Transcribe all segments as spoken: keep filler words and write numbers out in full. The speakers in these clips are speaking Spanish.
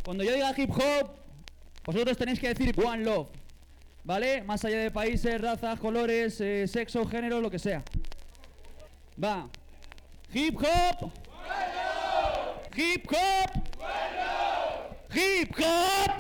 Cuando yo diga hip hop, vosotros tenéis que decir One Love, ¿vale? Más allá de países, razas, colores, eh, sexo, género, lo que sea. Va. Hip hop. Hip hop. Hip hop.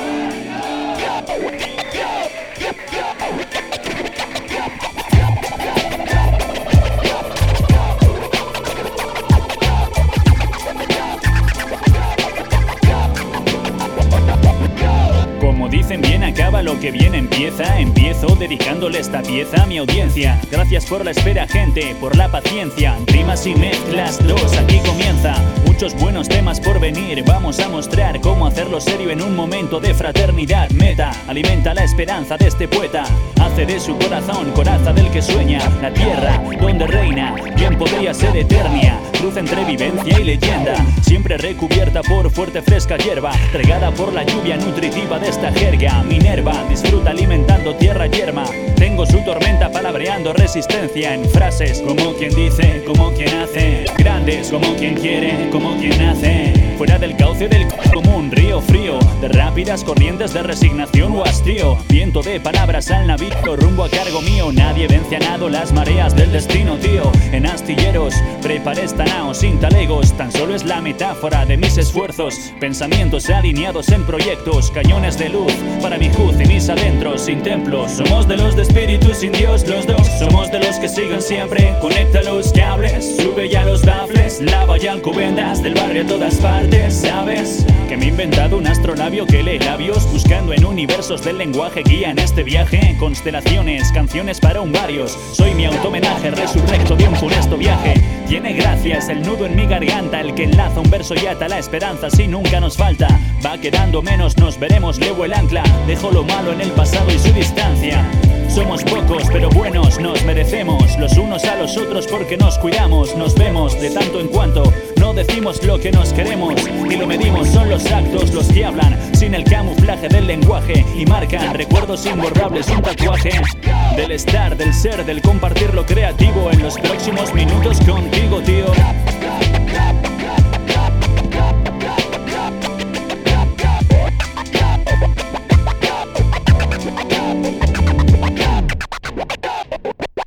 Como dicen, bien acaba lo que bien empieza. Empiezo dedicándole esta pieza a mi audiencia. Gracias por la espera, gente, por la paciencia. Rimas y mezclas, dos, aquí comienza. Muchos buenos temas por venir. Vamos a mostrar cómo hacerlo serio en un momento de fraternidad. Meta, alimenta la esperanza de este poeta. Hace de su corazón coraza del que sueña. La tierra donde reina, bien podría ser eternia. Cruz entre vivencia y leyenda. Siempre recubierta por fuerte fresca hierba. Regada por la lluvia nutritiva de esta jerga. Minerva disfruta alimentando tierra yerma. Tengo su tormenta palabreando resistencia en frases como quien dice, como quien hace. Grandes como quien quiere, como quien hace. Fuera del cauce del común, río frío de rápidas corrientes de resignación o hastío. Viento de palabras al navío, rumbo a cargo mío. Nadie vence a nado las mareas del destino, tío. En astilleros, preparé esta nao sin talegos. Tan solo es la metáfora de mis esfuerzos. Pensamientos alineados en proyectos. Cañones de luz para mi juz y mis adentros sin templos. Somos de los de espíritu sin Dios, los dos. Somos de los que siguen siempre. Conecta los cables, sube ya los baffles. Lava ya alcobendas del barrio a todas partes. ¿Sabes? Que me he inventado un astrolabio que lee labios. Buscando en universos del lenguaje guía en este viaje. Constelaciones, canciones para un varios. Soy mi auto-homenaje resurrecto de un funesto viaje. Tiene gracias el nudo en mi garganta, el que enlaza un verso y ata la esperanza si nunca nos falta. Va quedando menos, nos veremos, levo el ancla. Dejo lo malo en el pasado y su distancia. Somos pocos pero buenos, nos merecemos los unos a los otros porque nos cuidamos. Nos vemos de tanto en cuanto, no decimos lo que nos queremos y lo medimos. Son los actos los que hablan sin el camuflaje del lenguaje y marcan recuerdos imborrables, un tatuaje del estar, del ser, del compartir lo creativo en los próximos minutos contigo, tío.